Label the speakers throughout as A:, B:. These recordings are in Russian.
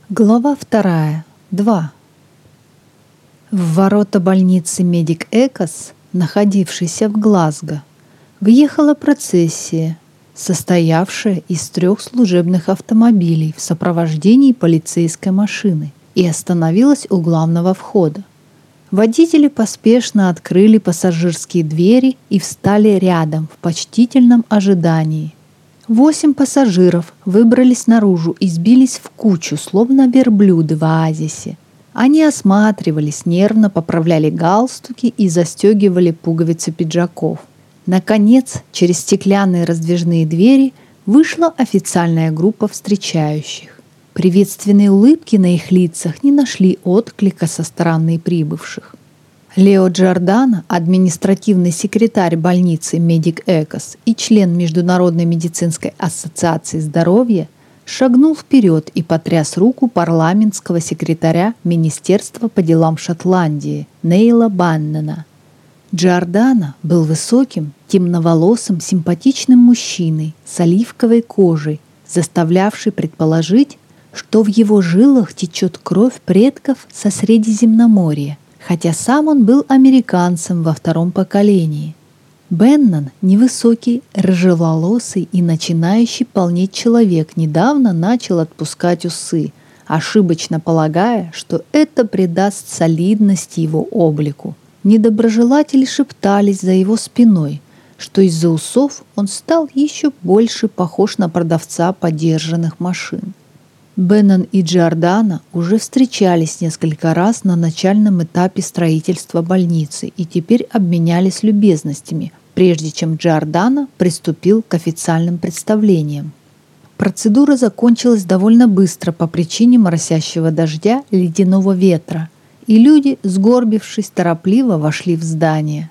A: Глава 2. 2. В ворота больницы Медик Экос, находившейся в Глазго, въехала процессия, состоявшая из 3 служебных автомобилей в сопровождении полицейской машины, и остановилась у главного входа. Водители поспешно открыли пассажирские двери и встали рядом в почтительном ожидании. 8 пассажиров выбрались наружу и сбились в кучу, словно верблюды в оазисе. Они осматривались, нервно поправляли галстуки и застегивали пуговицы пиджаков. Наконец, через стеклянные раздвижные двери вышла официальная группа встречающих. Приветственные улыбки на их лицах не нашли отклика со стороны прибывших. Лео Джордано, административный секретарь больницы Медик Экос и член Международной медицинской ассоциации здоровья, шагнул вперед и потряс руку парламентского секретаря Министерства по делам Шотландии Нейла Баннена. Джордано был высоким, темноволосым, симпатичным мужчиной с оливковой кожей, заставлявший предположить, что в его жилах течет кровь предков со Средиземноморья, хотя сам он был американцем во 2-м поколении. Беннон, невысокий, рыжеволосый и начинающий полнеть человек, недавно начал отпускать усы, ошибочно полагая, что это придаст солидности его облику. Недоброжелатели шептались за его спиной, что из-за усов он стал еще больше похож на продавца подержанных машин. Беннон и Джордано уже встречались несколько раз на начальном этапе строительства больницы и теперь обменялись любезностями, прежде чем Джордано приступил к официальным представлениям. Процедура закончилась довольно быстро по причине моросящего дождя и ледяного ветра, и люди, сгорбившись, торопливо вошли в здание.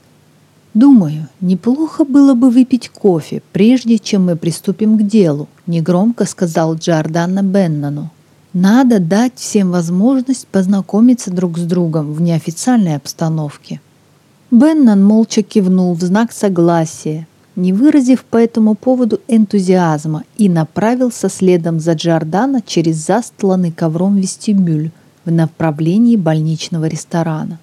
A: «Думаю, неплохо было бы выпить кофе, прежде чем мы приступим к делу», негромко сказал Джордано Беннону. «Надо дать всем возможность познакомиться друг с другом в неофициальной обстановке». Беннон молча кивнул в знак согласия, не выразив по этому поводу энтузиазма, и направился следом за Джордано через застланный ковром вестибюль в направлении больничного ресторана.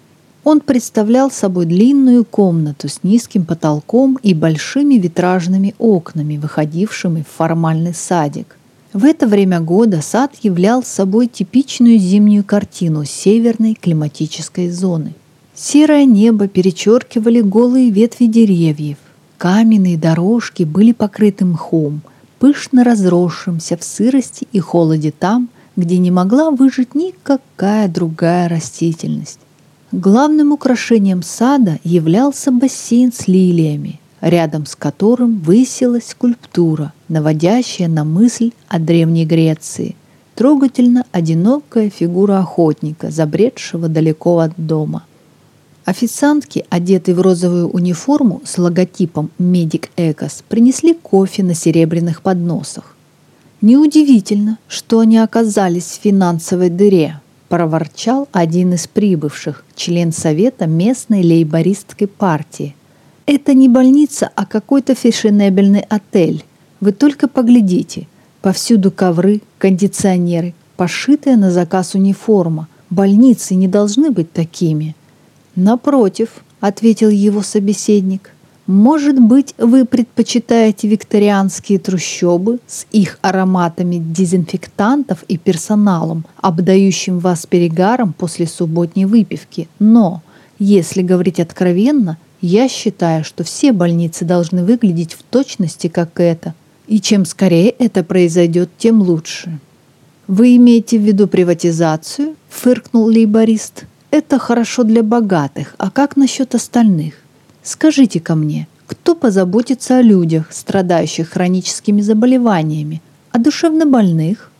A: Он представлял собой длинную комнату с низким потолком и большими витражными окнами, выходившими в формальный садик. В это время года сад являл собой типичную зимнюю картину северной климатической зоны. Серое небо перечеркивали голые ветви деревьев. Каменные дорожки были покрыты мхом, пышно разросшимся в сырости и холоде там, где не могла выжить никакая другая растительность. Главным украшением сада являлся бассейн с лилиями, рядом с которым высилась скульптура, наводящая на мысль о Древней Греции, трогательно одинокая фигура охотника, забредшего далеко от дома. Официантки, одетые в розовую униформу с логотипом Медик Экос, принесли кофе на серебряных подносах. «Неудивительно, что они оказались в финансовой дыре», — проворчал один из прибывших, член совета местной лейбористской партии. «Это не больница, а какой-то фешенебельный отель. Вы только поглядите. Повсюду ковры, кондиционеры, пошитая на заказ униформа. Больницы не должны быть такими». «Напротив», — ответил его собеседник, «может быть, вы предпочитаете викторианские трущобы с их ароматами дезинфектантов и персоналом, обдающим вас перегаром после субботней выпивки. Но, если говорить откровенно, я считаю, что все больницы должны выглядеть в точности, как эта. И чем скорее это произойдет, тем лучше». «Вы имеете в виду приватизацию?» — фыркнул лейборист. «Это хорошо для богатых, а как насчет остальных? Скажите-ка мне, кто позаботится о людях, страдающих хроническими заболеваниями, о душевнобольных?»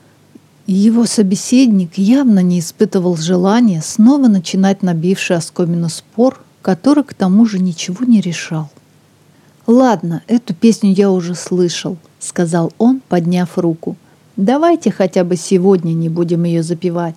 A: Его собеседник явно не испытывал желания снова начинать набивший оскомину спор, который к тому же ничего не решал. «Ладно, эту песню я уже слышал», — сказал он, подняв руку. «Давайте хотя бы сегодня не будем ее запевать».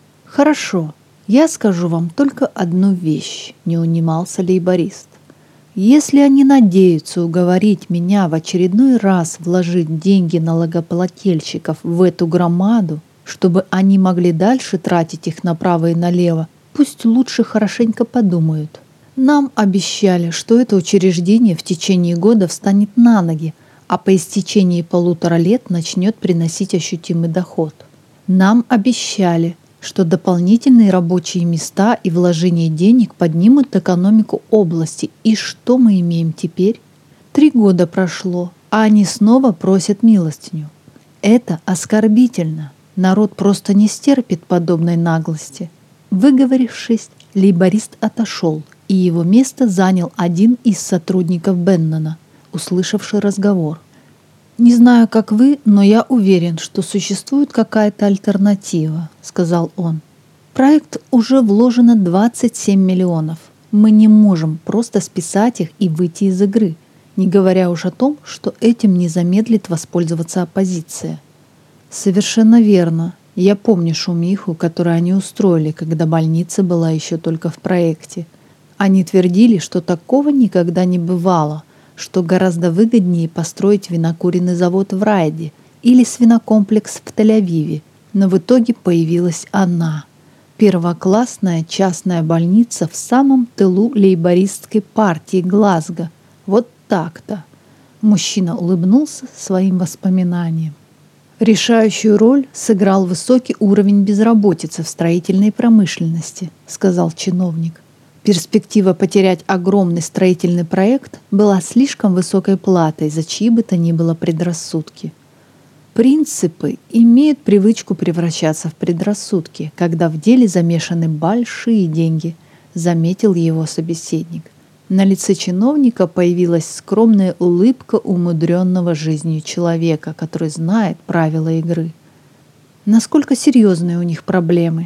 A: «Хорошо. Я скажу вам только одну вещь», — не унимался лейборист. Если они надеются уговорить меня в очередной раз вложить деньги налогоплательщиков в эту громаду, чтобы они могли дальше тратить их направо и налево, пусть лучше хорошенько подумают. Нам обещали, что это учреждение в течение года встанет на ноги, а по истечении 1,5 лет начнет приносить ощутимый доход. Нам обещали, что дополнительные рабочие места и вложение денег поднимут экономику области. И что мы имеем теперь? 3 года прошло, а они снова просят милостыню. Это оскорбительно. Народ просто не стерпит подобной наглости. Выговорившись, лейборист отошел, и его место занял один из сотрудников Беннона, услышавший разговор. «Не знаю, как вы, но я уверен, что существует какая-то альтернатива», — сказал он. «В проект уже вложено 27 миллионов. Мы не можем просто списать их и выйти из игры, не говоря уж о том, что этим не замедлит воспользоваться оппозиция». «Совершенно верно. Я помню шумиху, которую они устроили, когда больница была еще только в проекте. Они твердили, что такого никогда не бывало, что гораздо выгоднее построить винокуренный завод в Райде или свинокомплекс в Тель-Авиве. Но в итоге появилась она. Первоклассная частная больница в самом тылу лейбористской партии Глазго. Вот так-то. Мужчина улыбнулся своим воспоминаниям. «Решающую роль сыграл высокий уровень безработицы в строительной промышленности», — сказал чиновник. Перспектива потерять огромный строительный проект была слишком высокой платой за чьи бы то ни было предрассудки. Принципы имеют привычку превращаться в предрассудки, когда в деле замешаны большие деньги, заметил его собеседник. На лице чиновника появилась скромная улыбка умудренного жизнью человека, который знает правила игры. Насколько серьезные у них проблемы?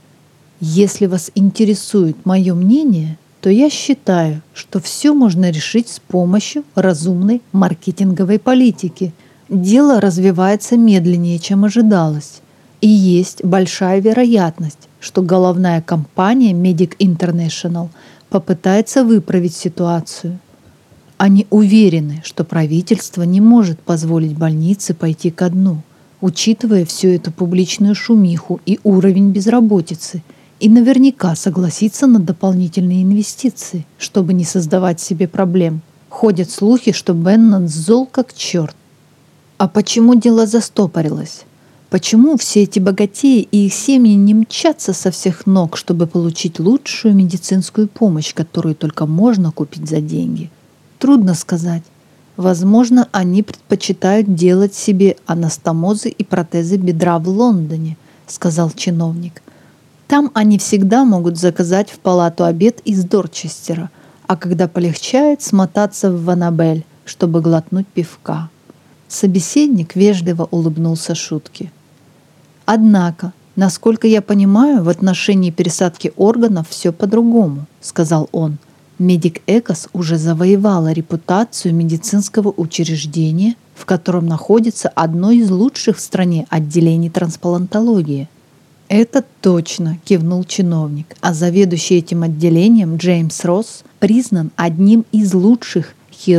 A: Если вас интересует мое мнение, то я считаю, что все можно решить с помощью разумной маркетинговой политики. Дело развивается медленнее, чем ожидалось. И есть большая вероятность, что головная компания Medic International попытается выправить ситуацию. Они уверены, что правительство не может позволить больнице пойти ко дну, учитывая всю эту публичную шумиху и уровень безработицы, и наверняка согласится на дополнительные инвестиции, чтобы не создавать себе проблем. Ходят слухи, что Беннон зол как черт. А почему дело застопорилось? Почему все эти богатеи и их семьи не мчатся со всех ног, чтобы получить лучшую медицинскую помощь, которую только можно купить за деньги? Трудно сказать. Возможно, они предпочитают делать себе анастомозы и протезы бедра в Лондоне, сказал чиновник. Там они всегда могут заказать в палату обед из Дорчестера, а когда полегчает, смотаться в Ванабель, чтобы глотнуть пивка. Собеседник вежливо улыбнулся шутке. «Однако, насколько я понимаю, в отношении пересадки органов все по-другому», — сказал он. Medic Ecos уже завоевала репутацию медицинского учреждения, в котором находится одно из лучших в стране отделений трансплантологии. «Это точно», — кивнул чиновник, а заведующий этим отделением Джеймс Росс признан одним из лучших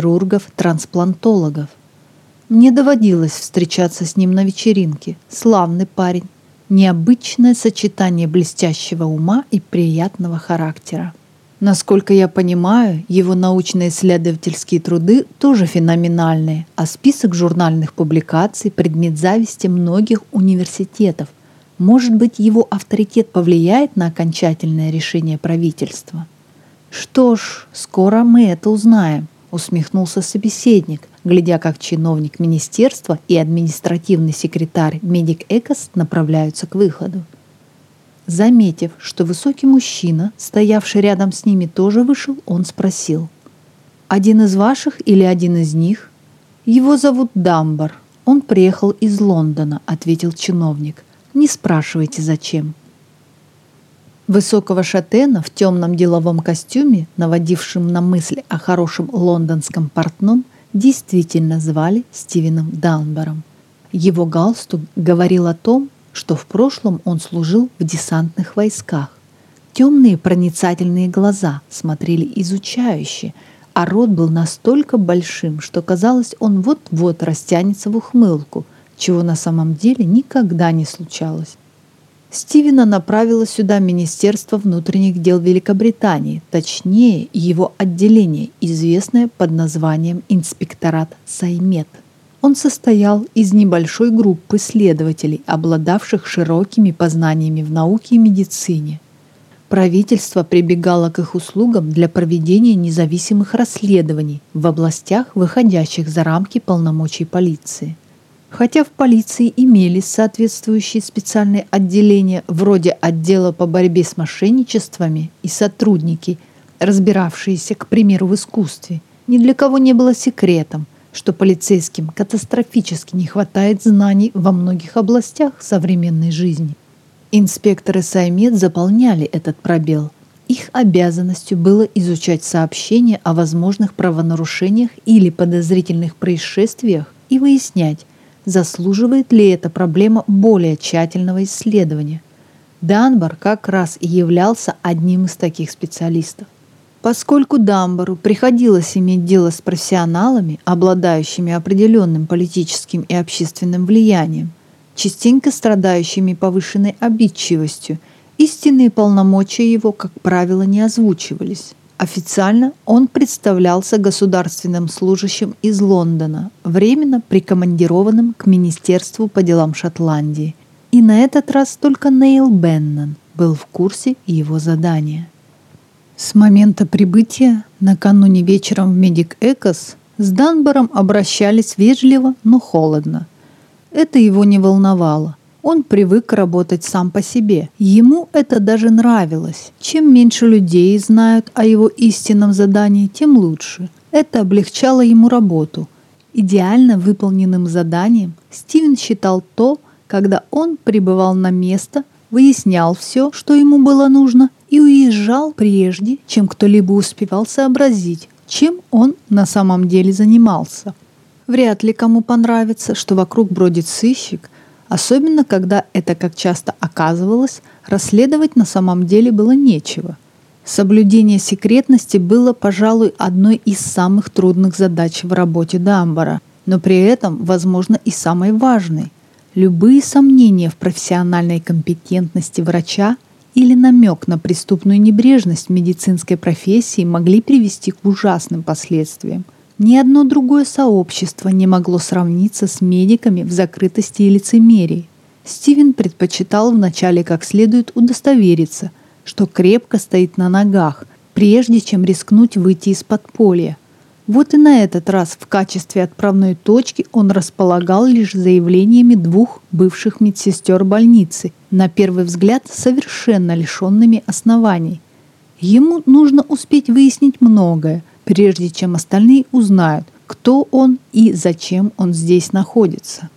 A: хирургов-трансплантологов. Мне доводилось встречаться с ним на вечеринке. Славный парень. Необычное сочетание блестящего ума и приятного характера. Насколько я понимаю, его научно-исследовательские труды тоже феноменальные, а список журнальных публикаций – предмет зависти многих университетов. Может быть, его авторитет повлияет на окончательное решение правительства? «Что ж, скоро мы это узнаем», — усмехнулся собеседник, глядя, как чиновник министерства и административный секретарь Medic Ecos направляются к выходу. Заметив, что высокий мужчина, стоявший рядом с ними, тоже вышел, он спросил: «Один из ваших или один из них?» «Его зовут Дамбар. Он приехал из Лондона», — ответил чиновник. «Не спрашивайте, зачем». Высокого шатена в темном деловом костюме, наводившем на мысли о хорошем лондонском портном, действительно звали Стивеном Дамбаром. Его галстук говорил о том, что в прошлом он служил в десантных войсках. Темные проницательные глаза смотрели изучающе, а рот был настолько большим, что казалось, он вот-вот растянется в ухмылку, чего на самом деле никогда не случалось. Стивена направило сюда Министерство внутренних дел Великобритании, точнее его отделение, известное под названием Инспекторат Саймет. Он состоял из небольшой группы следователей, обладавших широкими познаниями в науке и медицине. Правительство прибегало к их услугам для проведения независимых расследований в областях, выходящих за рамки полномочий полиции. Хотя в полиции имелись соответствующие специальные отделения, вроде отдела по борьбе с мошенничествами и сотрудники, разбиравшиеся, к примеру, в искусстве, ни для кого не было секретом, что полицейским катастрофически не хватает знаний во многих областях современной жизни. Инспекторы Саймет заполняли этот пробел. Их обязанностью было изучать сообщения о возможных правонарушениях или подозрительных происшествиях и выяснять, заслуживает ли эта проблема более тщательного исследования. Данбар как раз и являлся одним из таких специалистов. Поскольку Данбару приходилось иметь дело с профессионалами, обладающими определенным политическим и общественным влиянием, частенько страдающими повышенной обидчивостью, истинные полномочия его, как правило, не озвучивались. Официально он представлялся государственным служащим из Лондона, временно прикомандированным к Министерству по делам Шотландии. И на этот раз только Нейл Беннон был в курсе его задания. С момента прибытия, накануне вечером в Медик Экос, с Данбаром обращались вежливо, но холодно. Это его не волновало. Он привык работать сам по себе. Ему это даже нравилось. Чем меньше людей знают о его истинном задании, тем лучше. Это облегчало ему работу. Идеально выполненным заданием Стивен считал то, когда он прибывал на место, выяснял все, что ему было нужно, и уезжал прежде, чем кто-либо успевал сообразить, чем он на самом деле занимался. Вряд ли кому понравится, что вокруг бродит сыщик, особенно когда это, как часто оказывалось, расследовать на самом деле было нечего. Соблюдение секретности было, пожалуй, одной из самых трудных задач в работе Данбара, но при этом, возможно, и самой важной. Любые сомнения в профессиональной компетентности врача или намек на преступную небрежность в медицинской профессии могли привести к ужасным последствиям. Ни одно другое сообщество не могло сравниться с медиками в закрытости и лицемерии. Стивен предпочитал вначале как следует удостовериться, что крепко стоит на ногах, прежде чем рискнуть выйти из подполья. Вот и на этот раз в качестве отправной точки он располагал лишь заявлениями двух бывших медсестер больницы, на первый взгляд совершенно лишенными оснований. Ему нужно успеть выяснить многое, прежде чем остальные узнают, кто он и зачем он здесь находится.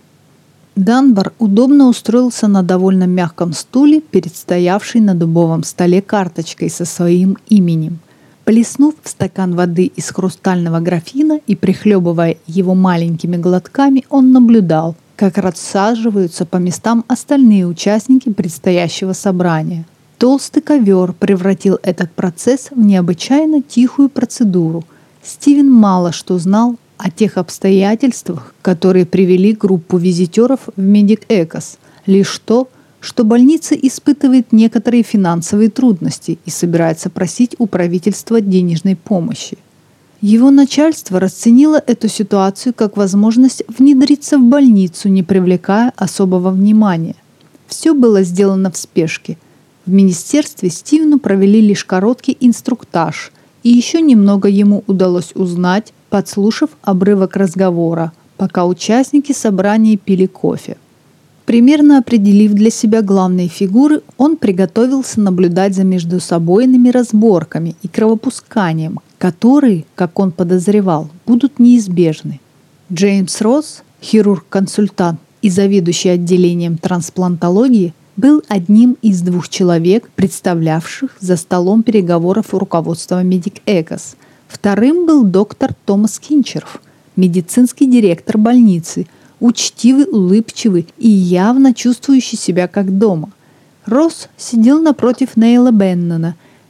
A: Данбар удобно устроился на довольно мягком стуле перед стоявшей на дубовом столе карточкой со своим именем. Плеснув в стакан воды из хрустального графина и прихлебывая его маленькими глотками, он наблюдал, как рассаживаются по местам остальные участники предстоящего собрания. Толстый ковер превратил этот процесс в необычайно тихую процедуру. Стивен мало что знал о тех обстоятельствах, которые привели группу визитеров в Медик Экос. Лишь то, что больница испытывает некоторые финансовые трудности и собирается просить у правительства денежной помощи. Его начальство расценило эту ситуацию как возможность внедриться в больницу, не привлекая особого внимания. Все было сделано в спешке. В министерстве Стивену провели лишь короткий инструктаж, и еще немного ему удалось узнать, подслушав обрывок разговора, пока участники собрания пили кофе. Примерно определив для себя главные фигуры, он приготовился наблюдать за междусобойными разборками и кровопусканием, которые, как он подозревал, будут неизбежны. Джеймс Росс, хирург-консультант и заведующий отделением трансплантологии, был одним из двух человек, представлявших за столом переговоров руководства Медик Экос. Вторым был доктор Томас Кинчерф, медицинский директор больницы, учтивый, улыбчивый и явно чувствующий себя как дома. Росс сидел напротив Нейла Беннона,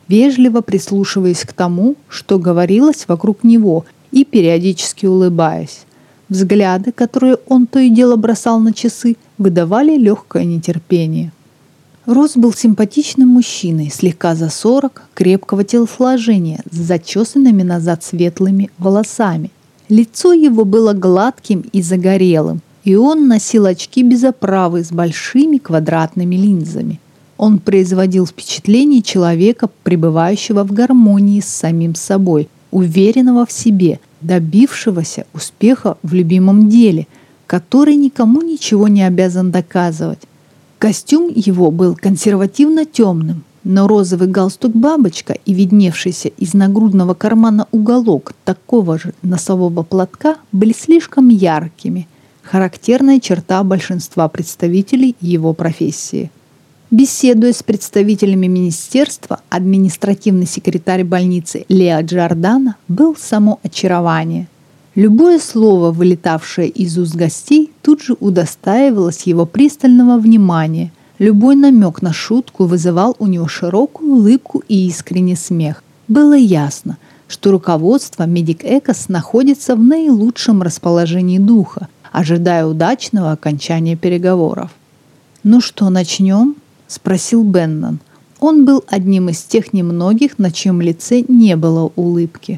A: вежливо прислушиваясь к тому, что говорилось вокруг него, и периодически улыбаясь. Взгляды, которые он то и дело бросал на часы, выдавали легкое нетерпение. Росс был симпатичным мужчиной, слегка за 40, крепкого телосложения, с зачесанными назад светлыми волосами. Лицо его было гладким и загорелым, и он носил очки без оправы с большими квадратными линзами. Он производил впечатление человека, пребывающего в гармонии с самим собой, уверенного в себе, добившегося успеха в любимом деле, который никому ничего не обязан доказывать. Костюм его был консервативно темным, но розовый галстук-бабочка и видневшийся из нагрудного кармана уголок такого же носового платка были слишком яркими, характерная черта большинства представителей его профессии. Беседуя с представителями министерства, административный секретарь больницы Лео Джордано был само очарование. Любое слово, вылетавшее из уст гостей, тут же удостаивалось его пристального внимания. Любой намек на шутку вызывал у него широкую улыбку и искренний смех. Было ясно, что руководство Медик Экос находится в наилучшем расположении духа, ожидая удачного окончания переговоров. «Ну что, начнем?» – спросил Беннон. Он был одним из тех немногих, на чьем лице не было улыбки.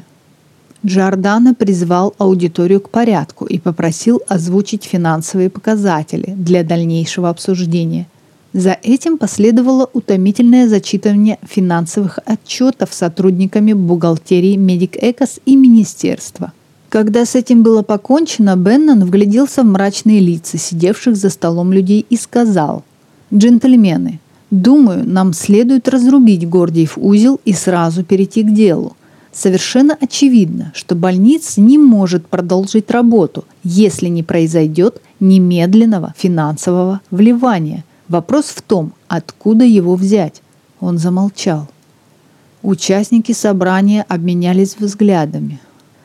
A: Джордано призвал аудиторию к порядку и попросил озвучить финансовые показатели для дальнейшего обсуждения. За этим последовало утомительное зачитывание финансовых отчетов сотрудниками бухгалтерии Медик Экос и министерства. Когда с этим было покончено, Беннон вгляделся в мрачные лица сидевших за столом людей и сказал: «Джентльмены, думаю, нам следует разрубить Гордиев узел и сразу перейти к делу. Совершенно очевидно, что больница не может продолжить работу, если не произойдет немедленного финансового вливания. Вопрос в том, откуда его взять». Он замолчал. Участники собрания обменялись взглядами.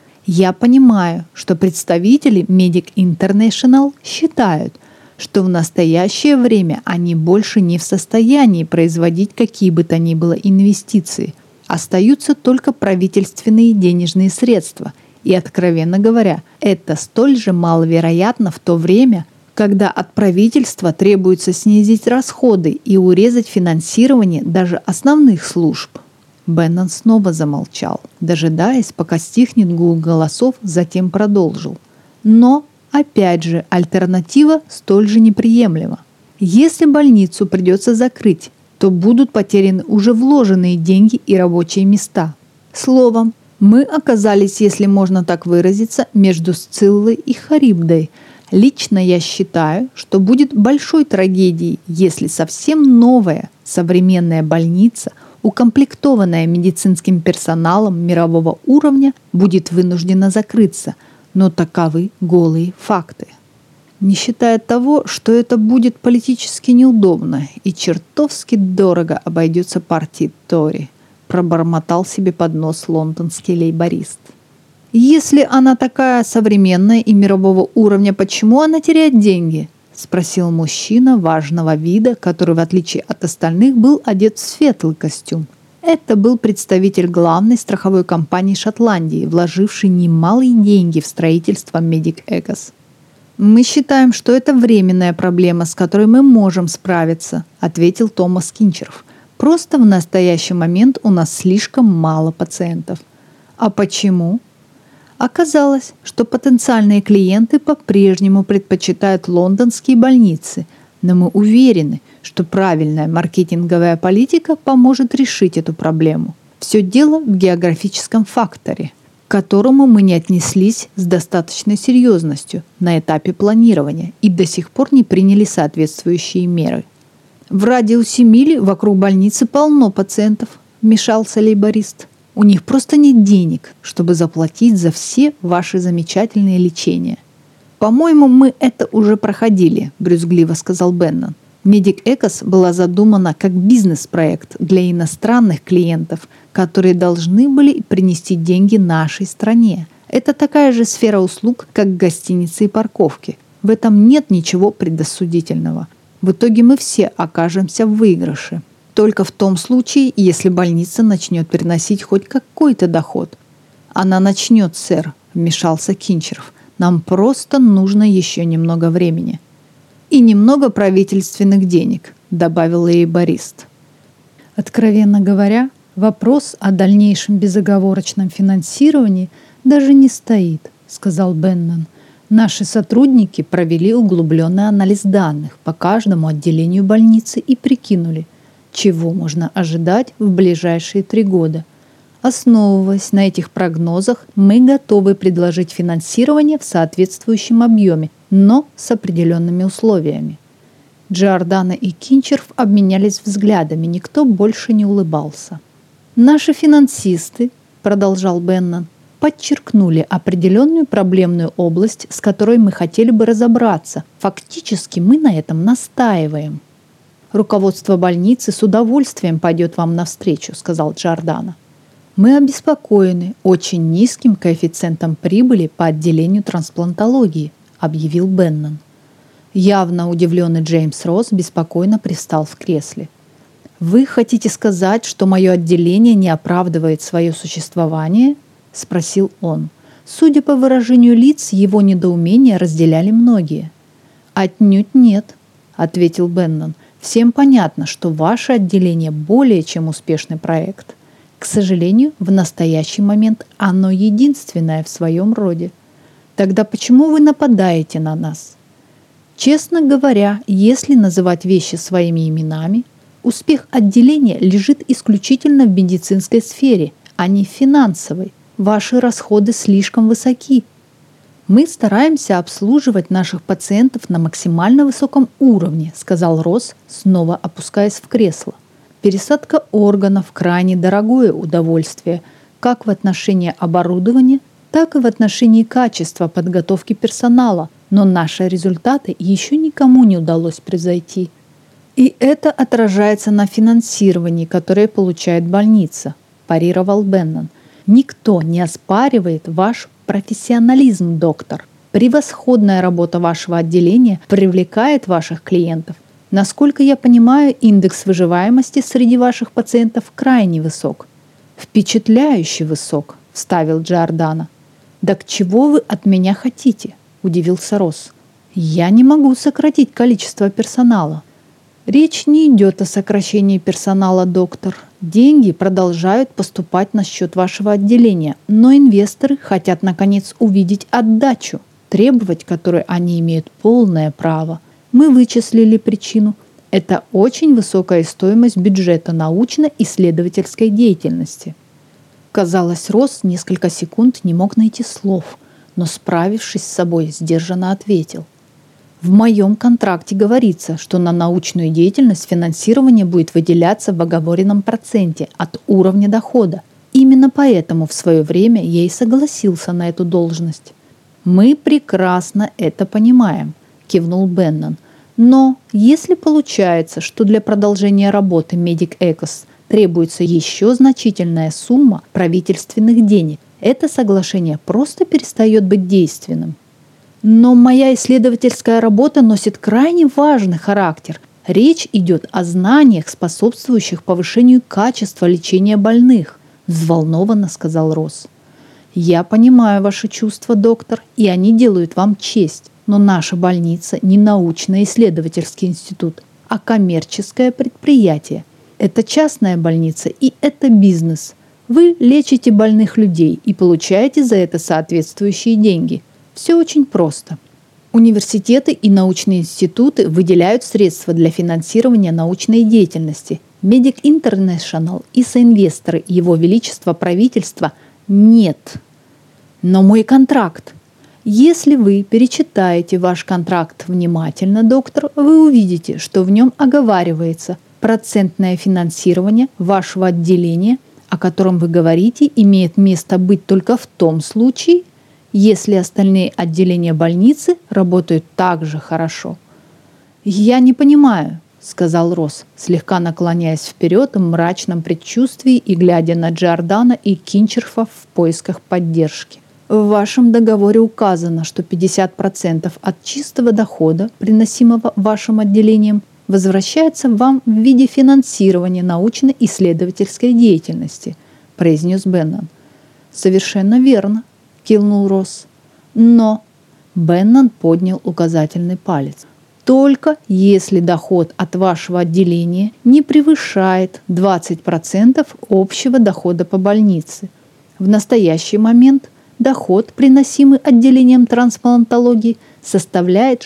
A: «Я понимаю, что представители Medic International считают, что в настоящее время они больше не в состоянии производить какие бы то ни было инвестиции. Остаются только правительственные денежные средства. И, откровенно говоря, это столь же маловероятно в то время, когда от правительства требуется снизить расходы и урезать финансирование даже основных служб». Беннон снова замолчал, дожидаясь, пока стихнет гул голосов, затем продолжил. «Но, опять же, альтернатива столь же неприемлема. Если больницу придется закрыть, то будут потеряны уже вложенные деньги и рабочие места. Словом, мы оказались, если можно так выразиться, между Сциллой и Харибдой. Лично я считаю, что будет большой трагедией, если совсем новая современная больница, укомплектованная медицинским персоналом мирового уровня, будет вынуждена закрыться. Но таковы голые факты. Не считая того, что это будет политически неудобно и чертовски дорого обойдется партии Тори, пробормотал себе под нос лондонский лейборист. «Если она такая современная и мирового уровня, почему она теряет деньги?» – спросил мужчина важного вида, который, в отличие от остальных, был одет в светлый костюм. Это был представитель главной страховой компании Шотландии, вложивший немалые деньги в строительство Медик Экос. «Мы считаем, что это временная проблема, с которой мы можем справиться», – ответил Томас Кинчеров. «Просто в настоящий момент у нас слишком мало пациентов». «А почему?» Оказалось, что потенциальные клиенты по-прежнему предпочитают лондонские больницы, но мы уверены, что правильная маркетинговая политика поможет решить эту проблему. Все дело в географическом факторе, к которому мы не отнеслись с достаточной серьезностью на этапе планирования и до сих пор не приняли соответствующие меры. «В радиусе мили вокруг больницы полно пациентов», – вмешался лейборист. «У них просто нет денег, чтобы заплатить за все ваши замечательные лечения». «По-моему, мы это уже проходили», – брюзгливо сказал Беннон. Медик Экос была задумана как бизнес-проект для иностранных клиентов, которые должны были принести деньги нашей стране. Это такая же сфера услуг, как гостиницы и парковки. В этом нет ничего предосудительного. В итоге мы все окажемся в выигрыше. только в том случае, если больница начнет приносить хоть какой-то доход. Она начнет, сэр, вмешался Кинчеров. Нам просто нужно еще немного времени. И немного правительственных денег, добавил лейборист. Откровенно говоря, вопрос о дальнейшем безоговорочном финансировании даже не стоит, сказал Беннон. Наши сотрудники провели углубленный анализ данных по каждому отделению больницы и прикинули, чего можно ожидать в ближайшие 3 года. Основываясь на этих прогнозах, мы готовы предложить финансирование в соответствующем объеме, но с определенными условиями. Джордано и Кинчеров обменялись взглядами, никто больше не улыбался. «Наши финансисты», — продолжал Беннон, подчеркнули определенную проблемную область, с которой мы хотели бы разобраться. Фактически мы на этом настаиваем. «Руководство больницы с удовольствием пойдет вам навстречу», — сказал Джордано. «Мы обеспокоены очень низким коэффициентом прибыли по отделению трансплантологии», — объявил Беннон. Явно удивленный Джеймс Росс беспокойно привстал в кресле. «Вы хотите сказать, что мое отделение не оправдывает свое существование?» — спросил он. Судя по выражению лиц, его недоумение разделяли многие. «Отнюдь нет», — ответил Беннон. «Всем понятно, что ваше отделение более чем успешный проект. К сожалению, в настоящий момент оно единственное в своем роде. Тогда почему вы нападаете на нас? Честно говоря, если называть вещи своими именами, успех отделения лежит исключительно в медицинской сфере, а не в финансовой. Ваши расходы слишком высоки. Мы стараемся обслуживать наших пациентов на максимально высоком уровне», сказал Росс, снова опускаясь в кресло. «Пересадка органов – крайне дорогое удовольствие, как в отношении оборудования, так и в отношении качества подготовки персонала, но наши результаты еще никому не удалось превзойти. И это отражается на финансировании, которое получает больница», парировал Беннон. «Никто не оспаривает ваш профессионализм, доктор. Превосходная работа вашего отделения привлекает ваших клиентов. Насколько я понимаю, индекс выживаемости среди ваших пациентов крайне высок». «Впечатляюще высок», — вставил Джордано. «Так чего вы от меня хотите?» — удивился Росс. «Я не могу сократить количество персонала». «Речь не идет о сокращении персонала, доктор. Деньги продолжают поступать на счет вашего отделения, но инвесторы хотят наконец увидеть отдачу, требовать которой они имеют полное право. Мы вычислили причину. Это очень высокая стоимость бюджета научно-исследовательской деятельности». Казалось, Росс несколько секунд не мог найти слов, но, справившись с собой, сдержанно ответил. «В моем контракте говорится, что на научную деятельность финансирование будет выделяться в оговоренном проценте от уровня дохода. Именно поэтому в свое время я и согласился на эту должность». «Мы прекрасно это понимаем», – кивнул Беннон. «Но если получается, что для продолжения работы Medic Ecos требуется еще значительная сумма правительственных денег, это соглашение просто перестает быть действенным». «Но моя исследовательская работа носит крайне важный характер. Речь идет о знаниях, способствующих повышению качества лечения больных», – взволнованно сказал Росс. «Я понимаю ваши чувства, доктор, и они делают вам честь. Но наша больница не научно-исследовательский институт, а коммерческое предприятие. Это частная больница и это бизнес. Вы лечите больных людей и получаете за это соответствующие деньги. Все очень просто. Университеты и научные институты выделяют средства для финансирования научной деятельности. Medic International и соинвесторы Его Величества правительства нет. Но мой контракт. Если вы перечитаете ваш контракт внимательно, доктор, вы увидите, что в нем оговаривается процентное финансирование вашего отделения, о котором вы говорите, имеет место быть только в том случае, если остальные отделения больницы работают так же хорошо. «Я не понимаю», — сказал Росс, слегка наклоняясь вперед в мрачном предчувствии и глядя на Джордано и Кинчерфа в поисках поддержки. «В вашем договоре указано, что 50% от чистого дохода, приносимого вашим отделением, возвращается вам в виде финансирования научно-исследовательской деятельности, произнес Беннон. Совершенно верно, кивнул Росс. Но Беннон поднял указательный палец. Только если доход от вашего отделения не превышает 20% общего дохода по больнице. В настоящий момент доход, приносимый отделением трансплантологии, составляет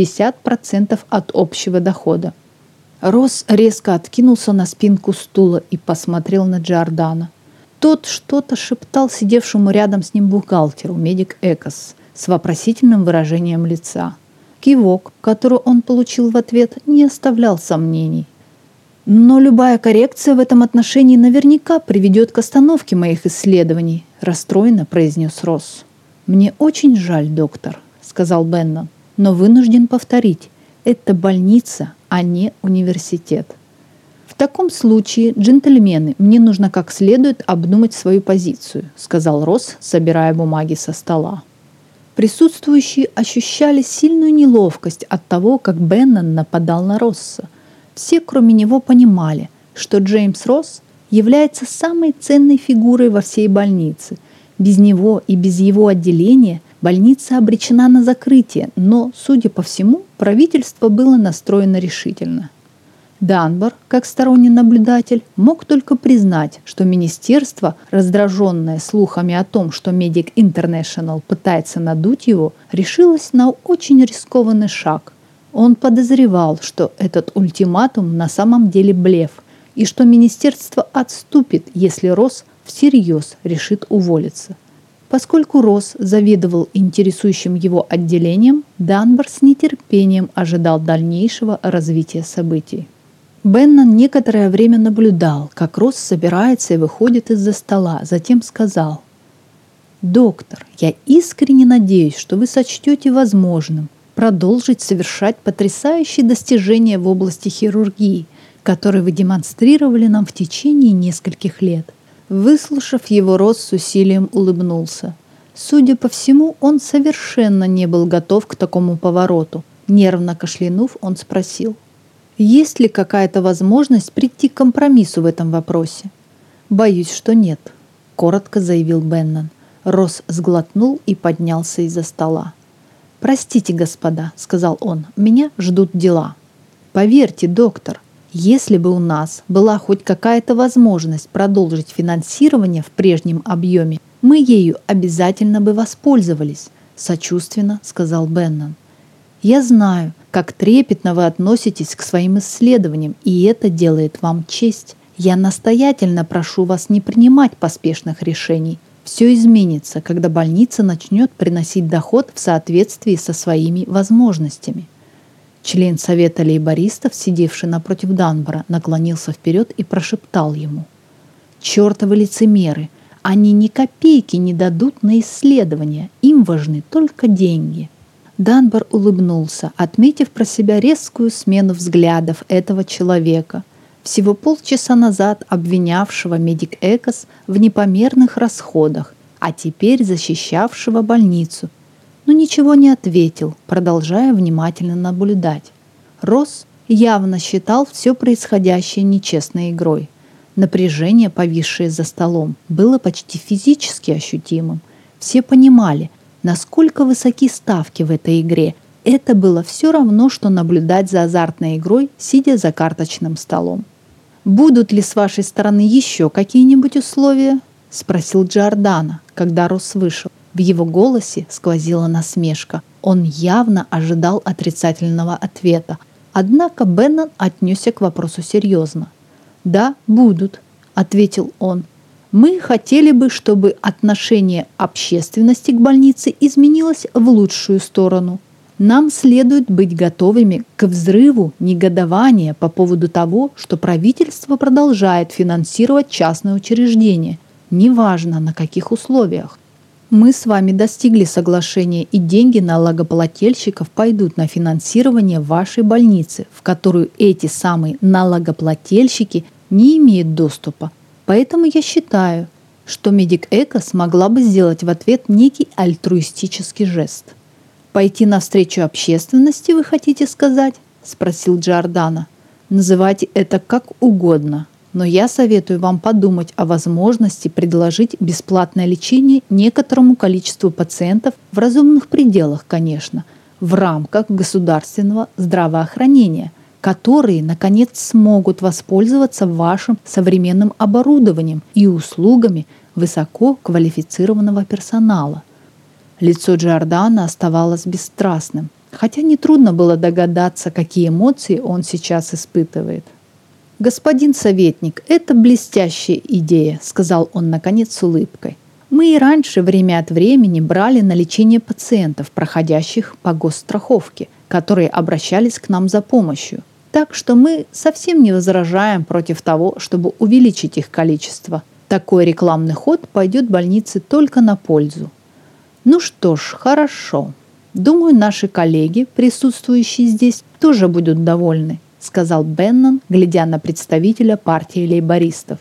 A: 60% от общего дохода. Росс резко откинулся на спинку стула и посмотрел на Джордана. Тот что-то шептал сидевшему рядом с ним бухгалтеру, медик Экос, с вопросительным выражением лица. Кивок, который он получил в ответ, не оставлял сомнений. «Но любая коррекция в этом отношении наверняка приведет к остановке моих исследований», расстроенно произнес Росс. «Мне очень жаль, доктор», сказал Беннон, «но вынужден повторить, это больница, а не университет». «В таком случае, джентльмены, мне нужно как следует обдумать свою позицию», сказал Росс, собирая бумаги со стола. Присутствующие ощущали сильную неловкость от того, как Беннон нападал на Росса. Все, кроме него, понимали, что Джеймс Росс является самой ценной фигурой во всей больнице. Без него и без его отделения больница обречена на закрытие, но, судя по всему, правительство было настроено решительно. Данбор, как сторонний наблюдатель, мог только признать, что министерство, раздраженное слухами о том, что Medic International пытается надуть его, решилось на очень рискованный шаг. Он подозревал, что этот ультиматум на самом деле блеф, и что министерство отступит, если Росс всерьез решит уволиться. Поскольку Росс заведовал интересующим его отделением, Данбор с нетерпением ожидал дальнейшего развития событий. Беннон некоторое время наблюдал, как Росс собирается и выходит из-за стола, затем сказал: «Доктор, я искренне надеюсь, что вы сочтете возможным продолжить совершать потрясающие достижения в области хирургии, которые вы демонстрировали нам в течение нескольких лет». Выслушав его, Росс с усилием улыбнулся. Судя по всему, он совершенно не был готов к такому повороту. Нервно кашлянув, он спросил: «Есть ли какая-то возможность прийти к компромиссу в этом вопросе?» «Боюсь, что нет», — коротко заявил Беннон. Росс сглотнул и поднялся из-за стола. «Простите, господа», — сказал он, — «меня ждут дела». «Поверьте, доктор, если бы у нас была хоть какая-то возможность продолжить финансирование в прежнем объеме, мы ею обязательно бы воспользовались», — сочувственно сказал Беннон. «Я знаю, как трепетно вы относитесь к своим исследованиям, и это делает вам честь. Я настоятельно прошу вас не принимать поспешных решений. Все изменится, когда больница начнет приносить доход в соответствии со своими возможностями». Член совета лейбористов, сидевший напротив Данбора, наклонился вперед и прошептал ему: «Чертовы лицемеры! Они ни копейки не дадут на исследования, им важны только деньги». Данбор улыбнулся, отметив про себя резкую смену взглядов этого человека, всего полчаса назад обвинявшего Medic Экос в непомерных расходах, а теперь защищавшего больницу, но ничего не ответил, продолжая внимательно наблюдать. Росс явно считал все происходящее нечестной игрой. Напряжение, повисшее за столом, было почти физически ощутимым. Все понимали, насколько высоки ставки в этой игре. Это было все равно, что наблюдать за азартной игрой, сидя за карточным столом. «Будут ли с вашей стороны еще какие-нибудь условия?» – спросил Джордано, когда Росс вышел. В его голосе сквозила насмешка. Он явно ожидал отрицательного ответа. Однако Беннон отнесся к вопросу серьезно. «Да, будут», – ответил он. «Мы хотели бы, чтобы отношение общественности к больнице изменилось в лучшую сторону. Нам следует быть готовыми к взрыву негодования по поводу того, что правительство продолжает финансировать частные учреждения, неважно на каких условиях. Мы с вами достигли соглашения, и деньги налогоплательщиков пойдут на финансирование вашей больницы, в которую эти самые налогоплательщики не имеют доступа. Поэтому я считаю, что Medic Eco смогла бы сделать в ответ некий альтруистический жест». «Пойти навстречу общественности, вы хотите сказать?» – спросил Джордано. Называйте это как угодно, но я советую вам подумать о возможности предложить бесплатное лечение некоторому количеству пациентов в разумных пределах, конечно, в рамках государственного здравоохранения, которые, наконец, смогут воспользоваться вашим современным оборудованием и услугами высоко квалифицированного персонала. Лицо Джордано оставалось бесстрастным, хотя нетрудно было догадаться, какие эмоции он сейчас испытывает. «Господин советник, это блестящая идея», — сказал он наконец с улыбкой. «Мы и раньше время от времени брали на лечение пациентов, проходящих по госстраховке, которые обращались к нам за помощью. Так что мы совсем не возражаем против того, чтобы увеличить их количество. Такой рекламный ход пойдет больнице только на пользу». «Ну что ж, хорошо. Думаю, наши коллеги, присутствующие здесь, тоже будут довольны», сказал Беннон, глядя на представителя партии лейбористов.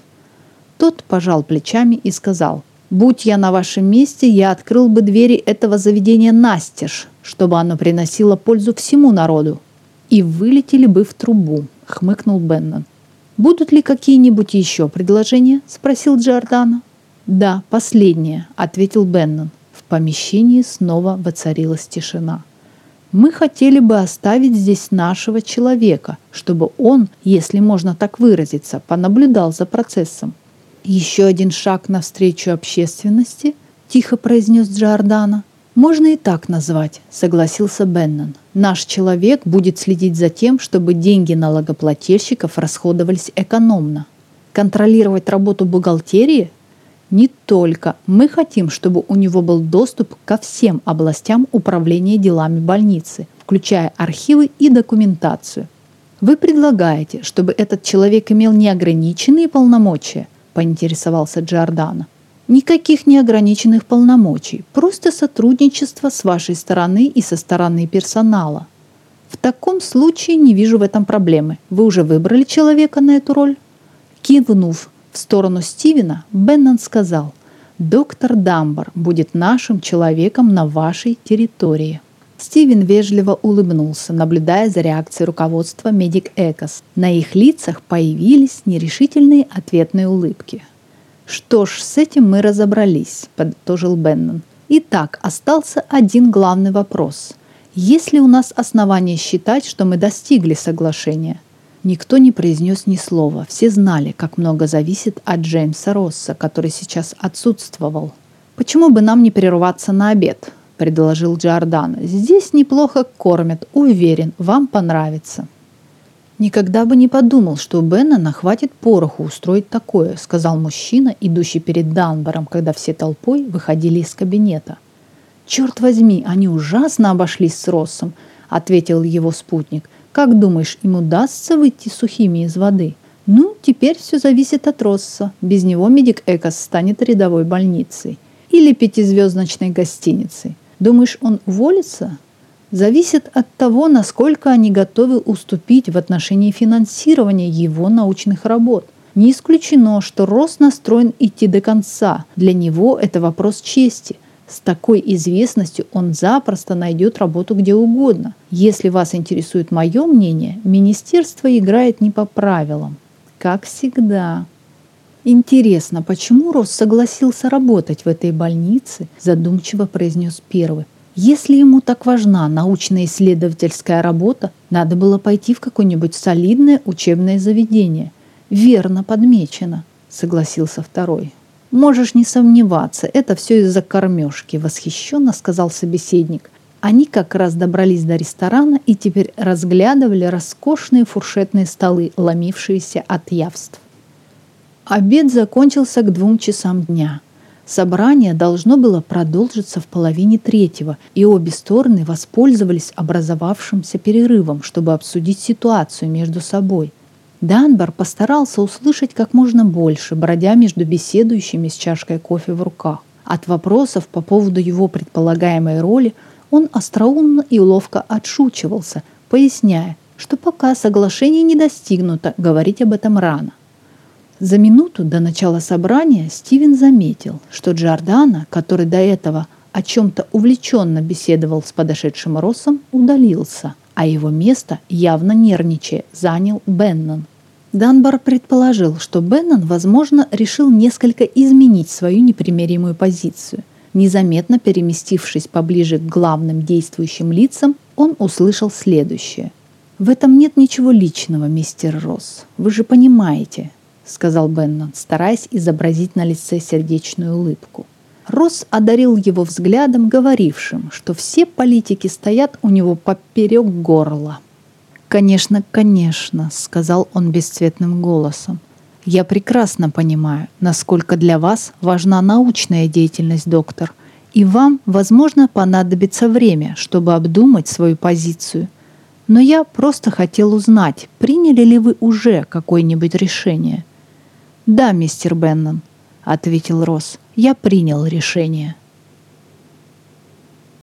A: Тот пожал плечами и сказал: «Будь я на вашем месте, я открыл бы двери этого заведения настежь, чтобы оно приносило пользу всему народу. И вылетели бы в трубу», — хмыкнул Беннон. «Будут ли какие-нибудь еще предложения?» — спросил Джордано. «Да, последнее», — ответил Беннон. В помещении снова воцарилась тишина. «Мы хотели бы оставить здесь нашего человека, чтобы он, если можно так выразиться, понаблюдал за процессом». «Еще один шаг навстречу общественности?» – тихо произнес Джордано. «Можно и так назвать», – согласился Беннон. «Наш человек будет следить за тем, чтобы деньги налогоплательщиков расходовались экономно. Контролировать работу бухгалтерии? Не только. Мы хотим, чтобы у него был доступ ко всем областям управления делами больницы, включая архивы и документацию. Вы предлагаете, чтобы этот человек имел неограниченные полномочия?» – поинтересовался Джордано. «Никаких неограниченных полномочий, просто сотрудничество с вашей стороны и со стороны персонала. В таком случае не вижу в этом проблемы. Вы уже выбрали человека на эту роль?» Кивнув в сторону Стивена, Беннон сказал: «Доктор Дамбар будет нашим человеком на вашей территории». Стивен вежливо улыбнулся, наблюдая за реакцией руководства Медик Экос. На их лицах появились нерешительные ответные улыбки. «Что ж, с этим мы разобрались», – подытожил Беннон. «Итак, остался один главный вопрос. Есть ли у нас основания считать, что мы достигли соглашения?» Никто не произнес ни слова. Все знали, как много зависит от Джеймса Росса, который сейчас отсутствовал. «Почему бы нам не прерваться на обед?» – предложил Джордано. «Здесь неплохо кормят. Уверен, вам понравится». «Никогда бы не подумал, что у Беннона хватит пороху устроить такое», – сказал мужчина, идущий перед Дамбаром, когда все толпой выходили из кабинета. «Черт возьми, они ужасно обошлись с Россом», – ответил его спутник. «Как думаешь, им удастся выйти сухими из воды?» «Ну, теперь все зависит от Росса. Без него Медик Экос станет рядовой больницей. Или пятизвездочной гостиницей. Думаешь, он уволится?» «Зависит от того, насколько они готовы уступить в отношении финансирования его научных работ. Не исключено, что Росс настроен идти до конца. Для него это вопрос чести. С такой известностью он запросто найдет работу где угодно. Если вас интересует мое мнение, министерство играет не по правилам. Как всегда». «Интересно, почему Росс согласился работать в этой больнице?» – задумчиво произнес первый. «Если ему так важна научно-исследовательская работа, надо было пойти в какое-нибудь солидное учебное заведение». «Верно подмечено», – согласился второй. «Можешь не сомневаться, это все из-за кормежки», – восхищенно сказал собеседник. Они как раз добрались до ресторана и теперь разглядывали роскошные фуршетные столы, ломившиеся от явств. Обед закончился к 2 часам дня. Собрание должно было продолжиться в 2:30, и обе стороны воспользовались образовавшимся перерывом, чтобы обсудить ситуацию между собой. Дамбар постарался услышать как можно больше, бродя между беседующими с чашкой кофе в руках. От вопросов по поводу его предполагаемой роли он остроумно и ловко отшучивался, поясняя, что пока соглашение не достигнуто, говорить об этом рано. За минуту до начала собрания Стивен заметил, что Джордано, который до этого о чем-то увлеченно беседовал с подошедшим Россом, удалился, а его место, явно нервничая, занял Беннон. Данбар предположил, что Беннон, возможно, решил несколько изменить свою непримиримую позицию. Незаметно переместившись поближе к главным действующим лицам, он услышал следующее. «В этом нет ничего личного, мистер Росс. Вы же понимаете», — сказал Беннон, стараясь изобразить на лице сердечную улыбку. Росс одарил его взглядом, говорившим, что все политики стоят у него поперек горла. «Конечно, конечно», — сказал он бесцветным голосом. «Я прекрасно понимаю, насколько для вас важна научная деятельность, доктор, и вам, возможно, понадобится время, чтобы обдумать свою позицию. Но я просто хотел узнать, приняли ли вы уже какое-нибудь решение?» «Да, мистер Беннон», — ответил Росс, — «я принял решение».